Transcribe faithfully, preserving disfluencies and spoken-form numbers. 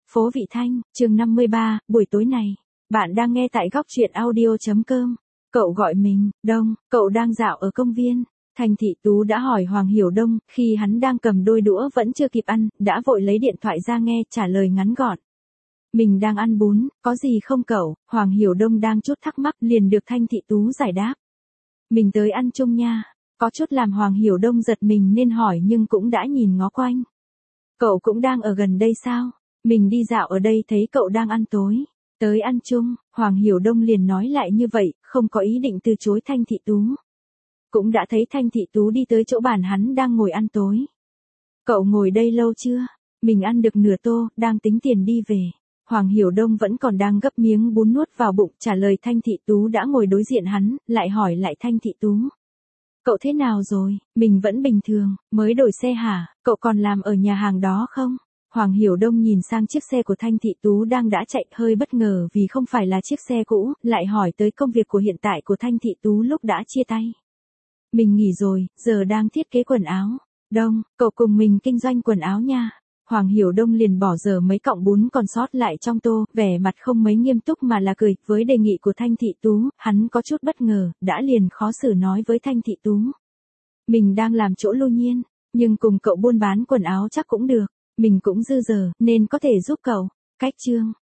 Phố Vị Thanh, chương năm mươi ba, buổi tối này. Bạn đang nghe tại góc truyện audio chấm com. Cậu gọi mình, Đông, cậu đang dạo ở công viên. Thành Thị Tú đã hỏi Hoàng Hiểu Đông, khi hắn đang cầm đôi đũa vẫn chưa kịp ăn, đã vội lấy điện thoại ra nghe, trả lời ngắn gọn. Mình đang ăn bún, có gì không cậu? Hoàng Hiểu Đông đang chút thắc mắc liền được Thanh Thị Tú giải đáp. Mình tới ăn chung nha. Có chút làm Hoàng Hiểu Đông giật mình nên hỏi nhưng cũng đã nhìn ngó quanh. Cậu cũng đang ở gần đây sao? Mình đi dạo ở đây thấy cậu đang ăn tối. Tới ăn chung, Hoàng Hiểu Đông liền nói lại như vậy, không có ý định từ chối Thanh Thị Tú. Cũng đã thấy Thanh Thị Tú đi tới chỗ bàn hắn đang ngồi ăn tối. Cậu ngồi đây lâu chưa? Mình ăn được nửa tô, đang tính tiền đi về. Hoàng Hiểu Đông vẫn còn đang gấp miếng bún nuốt vào bụng, trả lời Thanh Thị Tú đã ngồi đối diện hắn, lại hỏi lại Thanh Thị Tú. Cậu thế nào rồi? Mình vẫn bình thường, mới đổi xe hả? Cậu còn làm ở nhà hàng đó không? Hoàng Hiểu Đông nhìn sang chiếc xe của Thanh Thị Tú đang đã chạy, hơi bất ngờ vì không phải là chiếc xe cũ, lại hỏi tới công việc của hiện tại của Thanh Thị Tú lúc đã chia tay. Mình nghỉ rồi, giờ đang thiết kế quần áo. Đông, cậu cùng mình kinh doanh quần áo nha. Hoàng Hiểu Đông liền bỏ dở mấy cọng bún còn sót lại trong tô, vẻ mặt không mấy nghiêm túc mà là cười, với đề nghị của Thanh Thị Tú, hắn có chút bất ngờ, đã liền khó xử nói với Thanh Thị Tú. Mình đang làm chỗ lưu nhiên, nhưng cùng cậu buôn bán quần áo chắc cũng được, mình cũng dư giờ, nên có thể giúp cậu. Cách chương,